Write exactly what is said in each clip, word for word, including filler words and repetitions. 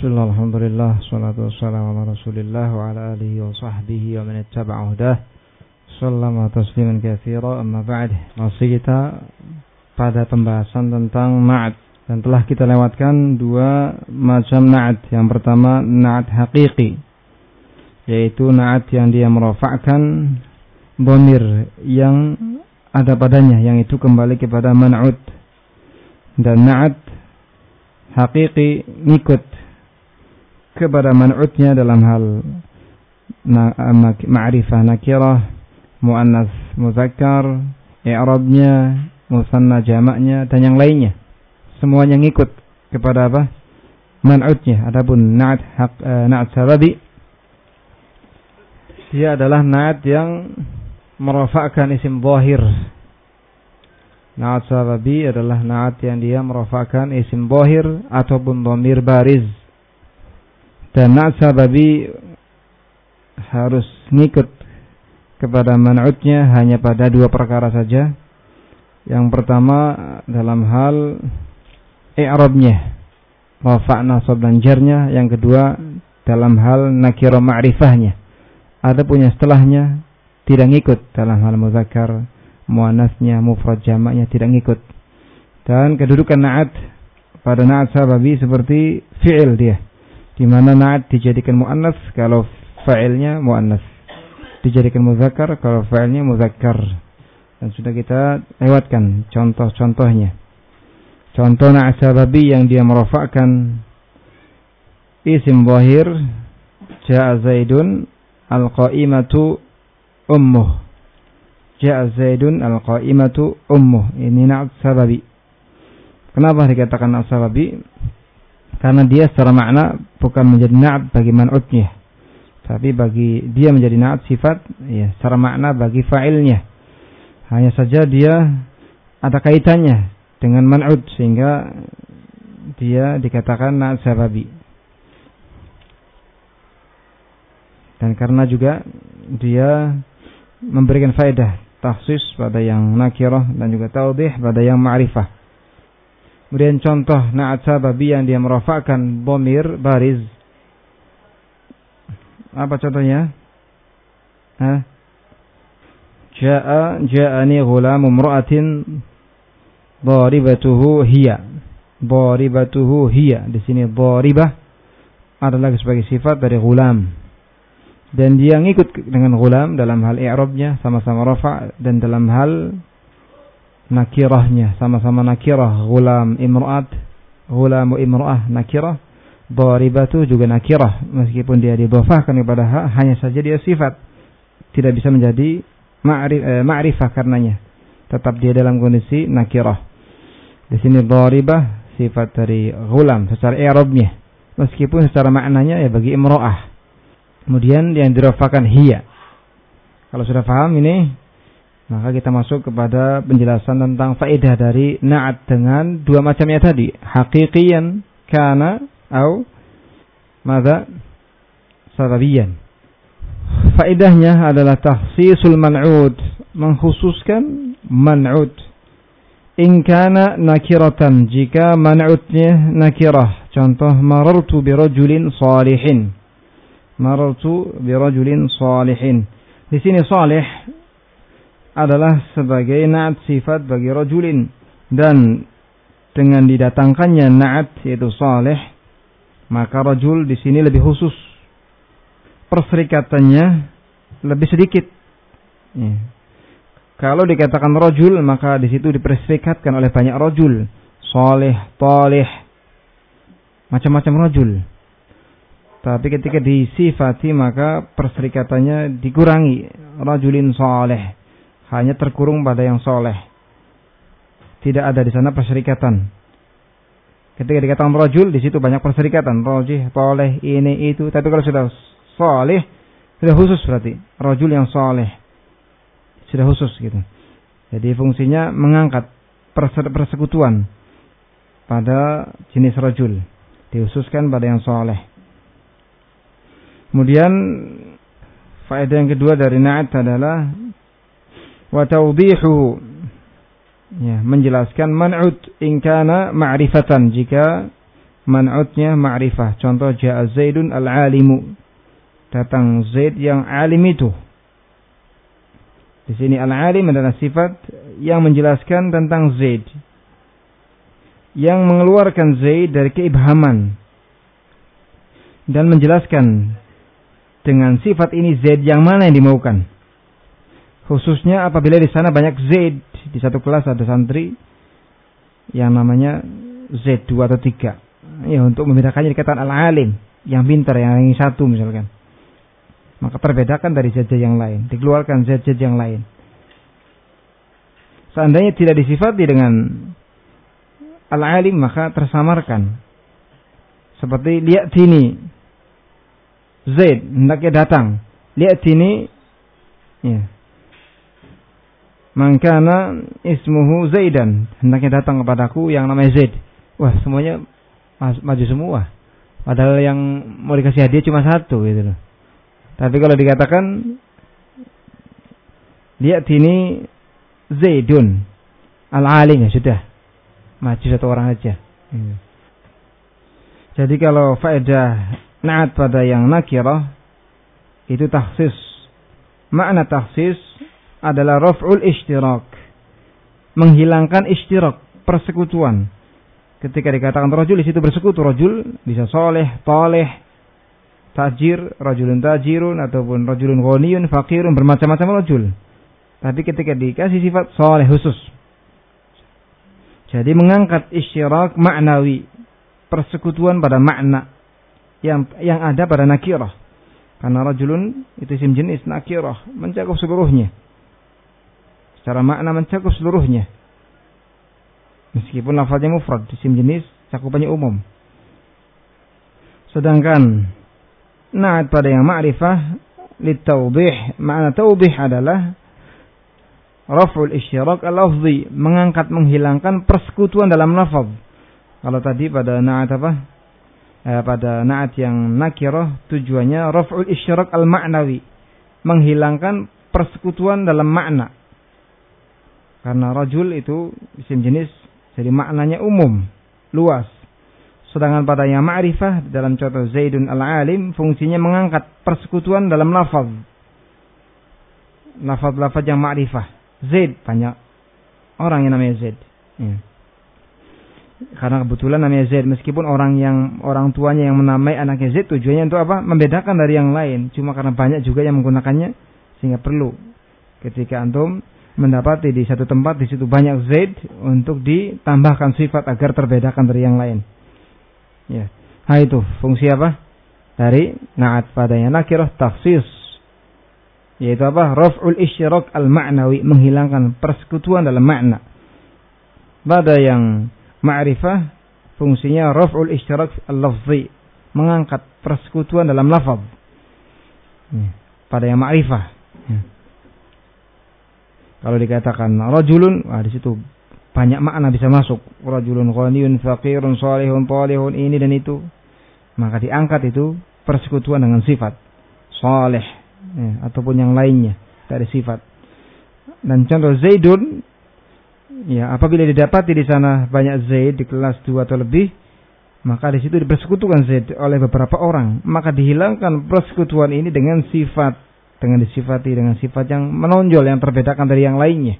Bismillah, alhamdulillah, salatu wassalamu ala rasulillah wa ala alihi wa sahbihi wa man ittaba'a hudah. Sallama tasliman katsira, amma ba'd. Masih kita pada pembahasan tentang na'at, dan telah kita lewatkan dua macam na'at. Yang pertama na'at haqiqi, yaitu na'at yang dia merafa'kan dhamir yang ada padanya, yang itu kembali kepada man'ut. Dan na'at haqiqi ngikut kepada man'utnya dalam hal ma'rifah nakirah, muannas muzakkar, i'rabnya, musanna jamaknya, dan yang lainnya. Semuanya ngikut kepada apa? Man'utnya. Adapun na'at haq, uh, na'at sababi, dia adalah na'at yang merafa'kan isim zahir. Na'at sababi adalah na'at yang dia merafa'kan isim zahir ataupun dhamir bariz. Dan na'at sababi harus ngikut kepada man'utnya hanya pada dua perkara saja. Yang pertama dalam hal i'rabnya, rafa' nasab dan jarnya. Yang kedua dalam hal nakirah ma'rifahnya. Ada punya setelahnya tidak ngikut dalam hal muzakkar, muannasnya, mufrad jamaknya tidak ngikut. Dan kedudukan na'at pada na'at sababi seperti fi'il dia, di mana na'at dijadikan muannas kalau fa'ilnya muannas, dijadikan muzakkar kalau fa'ilnya muzakkar. Dan sudah kita lewatkan contoh-contohnya. Contoh na'at sababi yang dia merafa'kan isim zahir, ja'a zaidun al-qa'imatu ummuh. Ja'a zaidun al-qa'imatu ummuh. Ini na'at sababi. Kenapa dikatakan na'at sababi? Karena dia secara makna bukan menjadi na'at bagi man'utnya, tapi bagi dia menjadi na'at sifat, ya, secara makna bagi fa'ilnya. Hanya saja dia ada kaitannya dengan man'ut, sehingga dia dikatakan na'at sababi. Dan karena juga dia memberikan faedah takhsis pada yang nakirah dan juga taudih pada yang ma'rifah. Kemudian contoh na'at sababi yang dia merafa'kan dhamir bariz. Apa contohnya? Hah? Ja'a ja'ani ghulamu imra'atin dharibatuhu hiya. Dharibatuhu hiya. Di sini dharibah adalah sebagai sifat dari ghulam. Dan dia ngikut dengan ghulam dalam hal i'rabnya sama-sama rafa', dan dalam hal nakirahnya sama-sama nakirah. Ghulam imra'at, ghulamu imra'ah nakirah, dharibatu juga nakirah, meskipun dia didhafahkan kepada ha, hanya saja dia sifat, tidak bisa menjadi ma'rif, eh, ma'rifah karenanya, tetap dia dalam kondisi nakirah. Di sini dharibah sifat dari ghulam secara i'rabnya, meskipun secara maknanya ya bagi imra'ah. Kemudian yang didhafahkan hiya. Kalau sudah paham ini, maka kita masuk kepada penjelasan tentang faedah dari na'at dengan dua macamnya tadi, haqiqiyan kana atau madza sababiyan. Faedahnya adalah takhsisul man'ud, mengkhususkan man'ud. In kana nakiratan, jika man'utnya nakirah. Contoh marartu birajulin salihin. Marartu birajulin salihin. Di sini salih adalah sebagai na'at sifat bagi rajulin, dan dengan didatangkannya na'at yaitu salih, maka rajul di sini lebih khusus, perserikatannya lebih sedikit. Ya. Kalau dikatakan rajul, maka di situ diperserikatkan oleh banyak rajul, salih, talih, macam-macam rajul. Tapi ketika disifati maka perserikatannya dikurangi, rajulin salih, hanya terkurung pada yang soleh. Tidak ada di sana perserikatan. Ketika dikatakan rajul, di situ banyak perserikatan, rajih, toleh, ini itu. Tapi kalau sudah soleh, sudah khusus berarti rajul yang soleh, sudah khusus gitu. Jadi fungsinya mengangkat persekutuan pada jenis rajul, dikhususkan pada yang soleh. Kemudian faedah yang kedua dari na'at adalah wa tawdihu, ya, menjelaskan man'ut in kana ma'rifatan, jika man'utnya ma'rifah. Contoh ja'a Zaidun al-alimu. Datang Zaid yang alim itu. Di sini al-alim adalah sifat yang menjelaskan tentang Zaid, yang mengeluarkan Zaid dari keibhaman dan menjelaskan dengan sifat ini Zaid yang mana yang dimaukan. Khususnya apabila di sana banyak Zaid, di satu kelas ada santri yang namanya Z dua atau tiga. Ya, untuk membedakannya dikatakan al-alim, yang pintar, yang yang satu misalkan. Maka terbedakan dari Z Z yang lain, dikeluarkan Z Z yang lain. Seandainya tidak disifati dengan al-alim, maka tersamarkan. Seperti lihat sini, Zaid hendaknya datang. Lihat sini, ya. Mangkana ismuhu Zaidan, hendaknya datang kepadaku yang namanya Zaid. Wah, semuanya maju semua. Padahal yang mau dikasih hadiah cuma satu gitu loh. Tapi kalau dikatakan lihat sini Zaidun al-alim, ya sudah, maju satu orang aja. Hmm. Jadi kalau faedah na'at pada yang nakirah itu takhsis. Makna takhsis adalah raf'ul ishtirak, menghilangkan ishtirak, persekutuan. Ketika dikatakan rajul, di situ bersekutu. Rajul bisa soleh, taleh, tajir, rajulun tajirun, ataupun rajulun ghaniyun, fakirun, bermacam-macam rajul. Tapi ketika dikasih sifat soleh khusus, jadi mengangkat isyirak maknawi, persekutuan pada makna yang yang ada pada nakirah. Karena rajulun itu isim jenis, nakirah mencakup seluruhnya. Secara makna mencakup seluruhnya. Meskipun lafaznya mufrad, isim jenis cakupannya umum. Sedangkan na'at pada yang ma'rifah litawdih, makna tawdih adalah raf'ul isyirak al-lafzi, mengangkat, menghilangkan persekutuan dalam lafaz. Kalau tadi pada na'at apa? Eh, pada na'at yang nakirah tujuannya raf'ul isyirak al-ma'nawi, menghilangkan persekutuan dalam makna. Karena rajul itu isim jenis, jadi maknanya umum, luas. Sedangkan pada yang ma'rifah dalam contoh Zaidun al-alim, fungsinya mengangkat persekutuan dalam lafaz. Lafaz-lafaz yang ma'rifah. Zaid, banyak orang yang namanya Zaid. Ya. Karena kebetulan namanya Zaid, meskipun orang yang orang tuanya yang menamai anaknya Zaid, tujuannya untuk apa? Membedakan dari yang lain. Cuma karena banyak juga yang menggunakannya, sehingga perlu ketika antum mendapati di satu tempat di situ banyak Zaid, untuk ditambahkan sifat agar terbedakan dari yang lain. Ya, nah itu fungsi apa? Dari na'at padanya nakirah takhsis, yaitu apa? Raf'ul isyirak al-ma'nawi, menghilangkan persekutuan dalam makna. Pada yang ma'rifah fungsinya raf'ul isyirak al-lafzi, mengangkat persekutuan dalam lafaz. Ya, pada yang ma'rifah. Ya. Kalau dikatakan rajulun, wah di situ banyak makna bisa masuk. Rajulun ghaniyun, faqirun, salihun, talihun, ini dan itu. Maka diangkat itu persekutuan dengan sifat salih, ya, ataupun yang lainnya dari sifat. Dan contoh Zaidun, ya, apabila didapati di sana banyak Zaid di kelas dua atau lebih, maka di situ dipersekutukan Zaid oleh beberapa orang, maka dihilangkan persekutuan ini dengan sifat, dengan disifati dengan sifat yang menonjol, yang terbedakan dari yang lainnya.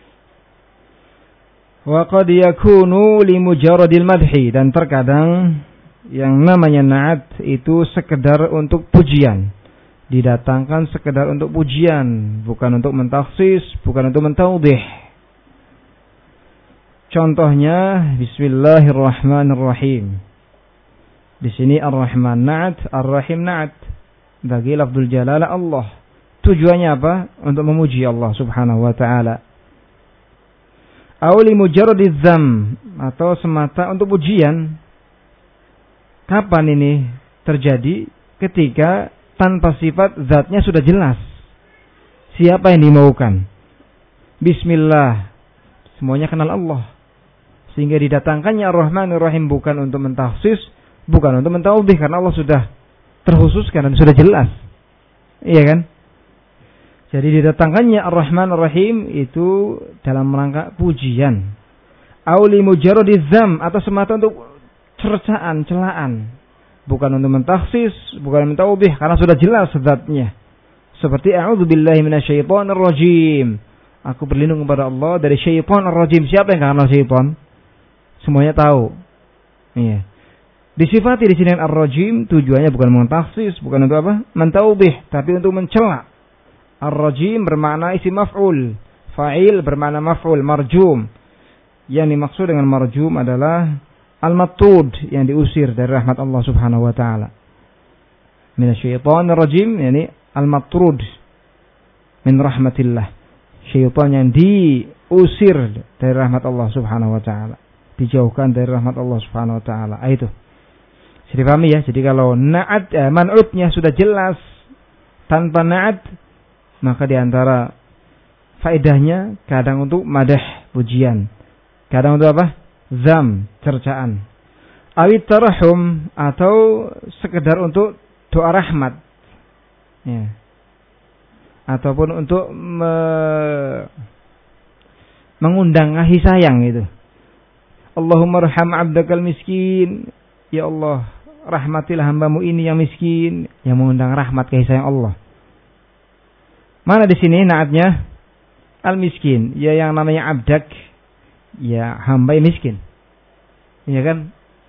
Wa qad yakunu li mujarradil madhi, dan terkadang yang namanya na'at itu sekedar untuk pujian, didatangkan sekedar untuk pujian, bukan untuk mentakhsis, bukan untuk mentawdih. Contohnya bismillahirrahmanirrahim. Di sini ar-Rahman na'at, ar-Rahim na'at bagi lafzul jalalah Allah. Tujuannya apa? Untuk memuji Allah Subhanahu wa ta'ala. Aw li mujarradiz dzam, atau semata untuk pujian. Kapan ini terjadi? Ketika tanpa sifat zatnya sudah jelas. Siapa yang dimaukan? Bismillah, semuanya kenal Allah. Sehingga didatangkannya Ar-Rahman Ar-Rahim bukan untuk mentahsis, bukan untuk mentawdih, karena Allah sudah terkhususkan dan sudah jelas. Iya kan? Jadi didatangkannya Ar-Rahman Ar-Rahim itu dalam rangka pujian. Auli mujarradiz dzam, atau semata untuk cercaan, celaan. Bukan untuk mentaksis, bukan mentawbih, karena sudah jelas zatnya. Seperti a'udzubillahi minasyaitonir rajim. Aku berlindung kepada Allah dari syaitonir rajim. Siapa yang kenal syaitan? Semuanya tahu. Iya. Disifati di sini ar-rajim tujuannya bukan mentaksis, bukan untuk apa? Mentawbih, tapi untuk mencela. Ar-rajim bermakna isim maf'ul. Fa'il bermakna maf'ul, marjum. Yang dimaksud dengan marjum adalah al-mattud, yang diusir dari rahmat Allah Subhanahu wa taala. Minasyaitonir rajim, yakni al-matrud min rahmatillah. Syaitan yang diusir dari rahmat Allah Subhanahu wa taala, dijauhkan dari rahmat Allah Subhanahu wa taala. Ah, itu. Jadi pahami ya. Jadi kalau na'at eh, man'utnya sudah jelas tanpa na'at, maka di antara faedahnya kadang untuk madah, pujian. Kadang untuk apa? Zam, cercaan. Awit tarahum, atau sekedar untuk doa rahmat. Ya. Ataupun untuk me mengundang kasih sayang itu. Allahumma arham 'abdakal miskin. Ya Allah, rahmatilah hambamu ini yang miskin, yang mengundang rahmat kasih sayang Allah. Mana di sini naatnya? Al-miskin, ya yang namanya abdak, ya hamba yang miskin. Iya kan?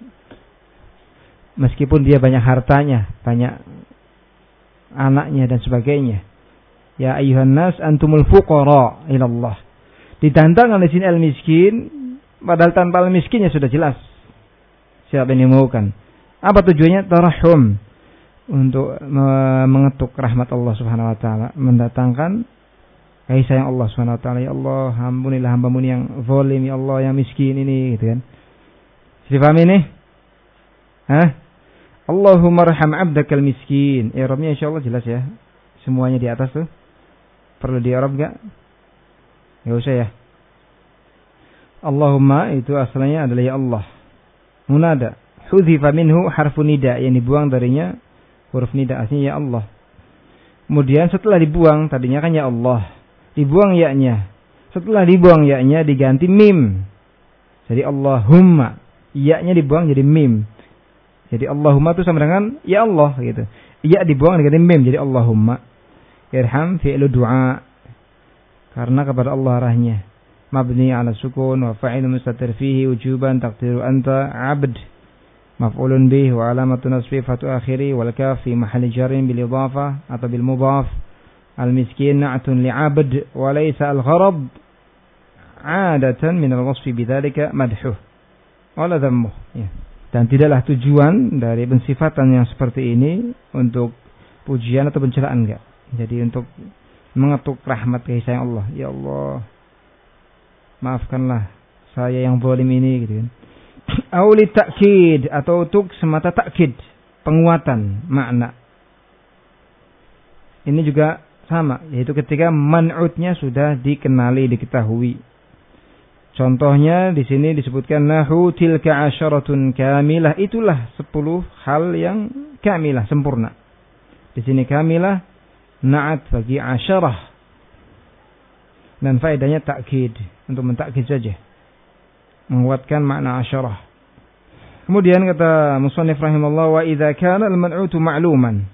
Meskipun dia banyak hartanya, banyak anaknya dan sebagainya. Ya ayyuhan nas antumul fuqara ila Allah. Ditantang oleh sini al-miskin, padahal tanpa al-miskinnya sudah jelas siapa yang dimaukan. Apa tujuannya? Tarahum, untuk mengetuk rahmat Allah Subhanahu wa taala, mendatangkan kasih sayang Allah Subhanahu wa taala. Ya Allah, ampunilah hamba-Mu yang zalim, ya Allah yang miskin ini, gitu kan. Jadi paham ini? Hah? Allahumma arham 'abdakal miskin. I'rabnya insyaallah jelas ya. Semuanya di atas tuh. Perlu di-i'rab enggak? Enggak usah ya. Allahumma itu asalnya adalah ya Allah. Munada. Hudhifa minhu harfu nida, yang dibuang darinya huruf nida, aslinya ya Allah. Kemudian setelah dibuang, tadinya kan ya Allah, dibuang ya-nya. Setelah dibuang ya-nya diganti mim. Jadi Allahumma, ya-nya dibuang jadi mim. Jadi Allahumma itu sama dengan ya Allah gitu. Ya dibuang diganti mim jadi Allahumma. Irham fi'lu du'a. Karena kepada Allah arahnya. Mabni ala sukun wa fa'ilu mustatir fihi wujuban taqdiru anta 'abd. Maf'ulun bih wa alamatu nasbi fatu akhiri wal kaf fi mahalli jarrin bil idhafah atau bil mudhaf. Al miskin na'tun li 'abd wa laysa al gharad 'adatan min al wasfi bidzalika madhuh wala dhammuh. Ya. Dan tidaklah tujuan dari pensifatan yang seperti ini untuk pujian atau pencelaan, enggak. Jadi untuk mengetuk rahmat kasih sayang Allah. Ya Allah, maafkanlah saya yang zalim ini, gitu kan. Auli ta'kid, atau untuk semata ta'kid, penguatan makna. Ini juga sama, yaitu ketika man'utnya sudah dikenali, diketahui. Contohnya di sini disebutkan nahu tilka asyaratun kamilah, itulah sepuluh hal yang kamilah, sempurna. Di sini kamilah na'at bagi asyarah, dan faedahnya ta'kid, untuk mentakid saja, menguatkan makna asyarah. Kemudian kata musannif rahimallahu, wa idza kana al-man'utu ma'luman,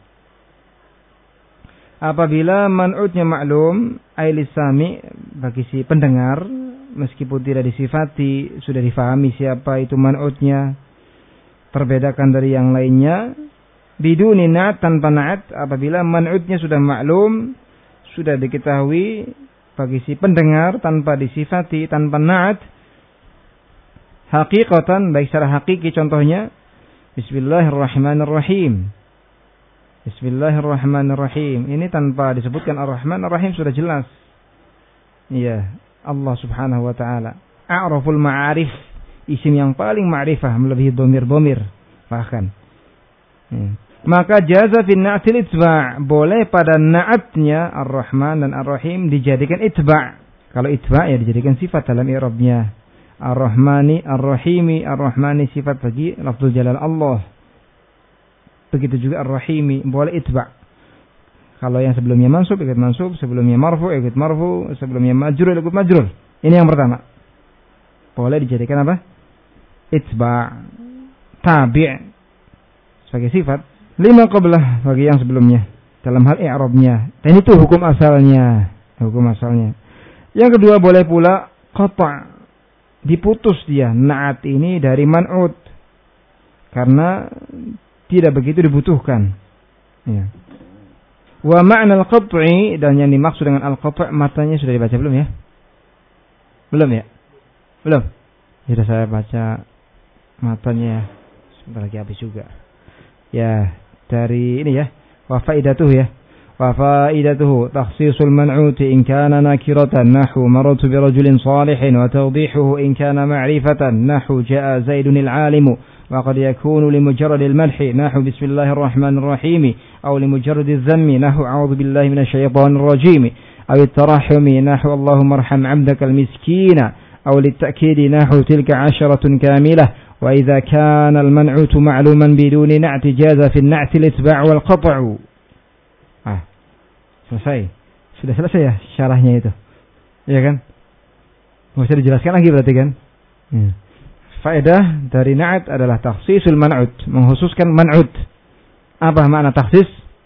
apabila man'utnya ma'lum, ay lisami, bagi si pendengar, meskipun tidak disifati, sudah difahami siapa itu man'utnya, terbedakan dari yang lainnya. Biduni na'at, tanpa na'at, apabila man'utnya sudah maklum, sudah diketahui bagi si pendengar, tanpa disifati, tanpa na'at, haqiqatan, baik secara hakiki, contohnya Bismillahirrahmanirrahim. Bismillahirrahmanirrahim, ini tanpa disebutkan Ar-Rahman Ar-Rahim sudah jelas. Iya, Allah Subhanahu wa taala. A'raful ma'arif, isim yang paling ma'rifah, melebihi dhamir-dhamir bahkan. Hmm. Maka jaza fin na'til itba', boleh pada na'atnya Ar-Rahman dan Ar-Rahim dijadikan itba'. Kalau itba' ya dijadikan sifat dalam i'rabnya. Ar-Rahmani, Ar-Rahimi, Ar-Rahmani sifat bagi lafzul jalal Allah. Begitu juga Ar-Rahimi, boleh itba'. Kalau yang sebelumnya mansub ikut mansub, sebelumnya marfu ikut marfu, sebelumnya majrur ikut majrur. Ini yang pertama. Boleh dijadikan apa? Itba'. tabi' sebagai sifat, lima qablah bagi yang sebelumnya dalam hal i'rabnya. Dan itu hukum asalnya, hukum asalnya. Yang kedua boleh pula qata', diputus dia na'at ini dari man'ut karena tidak begitu dibutuhkan. Ya. Wa ma'na al-qat'i, dan yang dimaksud dengan al-qat' matanya sudah dibaca belum ya? Belum ya? Belum. Sudah saya baca matanya, sebentar lagi habis juga. Ya, dari ini ya. Wa faidatuhu ya. Wa faidatuhu takhsisul man'uti in kana nakiratan nahu marartu bi rajulin salihin wa tawdihuhu in kana ma'rifatan nahu jaa Zaidun al-'alimu. وقد يكون لمجرد المدح نحو بسم الله الرحمن الرحيم أو لمجرد الذم نحو أعوذ بالله من الشيطان الرجيم أو الترحم نحو اللهم ارحم عبدك المسكين أو للتأكيد نحو تلك عشرة كاملة. وإذا كان المنعوت معلوما بدون نعت جاز في النعت الاتباع والقطع. Ah, selesai. Sudah selesai ya syarahnya itu. Iya kan? Nggak usah dijelaskan lagi berarti kan? Hmm. Faedah dari na'at adalah takhsisul man'ut, mengkhususkan man'ut. Apa makna takhsis?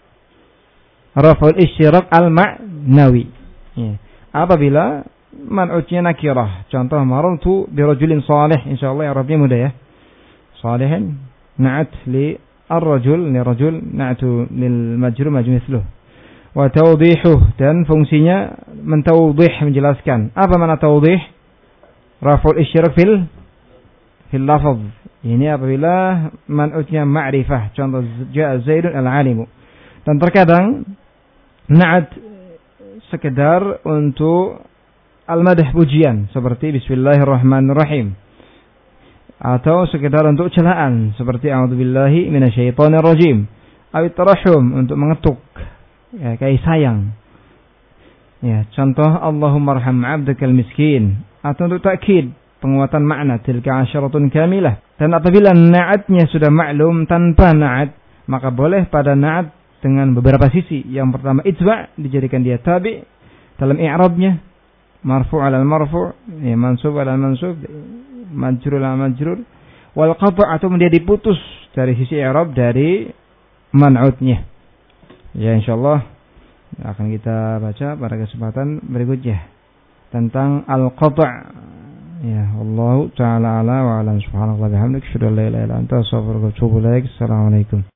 Raf'ul isyraq al-ma'nawi. Ya. Apabila man'utnya nakirah. Contoh marartu bi rajulin salih, insyaallah i'rabnya mudah ya. Salihin na'at li ar-rajul, li rajul na'tu lil majrur majrur mithluh. Wa tawdihuh, dan fungsinya mentawdih, menjelaskan. Apa makna tawdih? Raf'ul isyraq fil fil lafaz. Ini apabila man'utnya ma'rifah, contoh jaa Zaidun al-'alimu. Dan terkadang na'at sekedar untuk al-madh, pujian, seperti bismillahirrahmanirrahim, atau sekedar untuk celaan seperti a'udzubillahi minasyaitonir rajim, atau tarahum, untuk mengetuk, ya, kayak sayang. Ya, contoh Allahumma arham 'abdakal miskin, atau untuk takkid, penguatan makna tilka asyaratun kamilah. Dan apabila na'atnya sudah maklum tanpa na'at, maka boleh pada na'at dengan beberapa sisi. Yang pertama itba', dijadikan dia tabi dalam i'rabnya, marfu' ala marfu', ya, mansub ala mansub, majrur ala majrur, wal qata', atau dia diputus dari sisi i'rab dari man'utnya. Ya, insyaallah akan kita baca pada kesempatan berikutnya tentang al-qata'. Ya, Allah Ta'ala ala wa ala subhanallahi wa bihamdihi, asyhadu an la ilaha illa anta, astaghfiruka wa atubu ilaik. Assalamualaikum.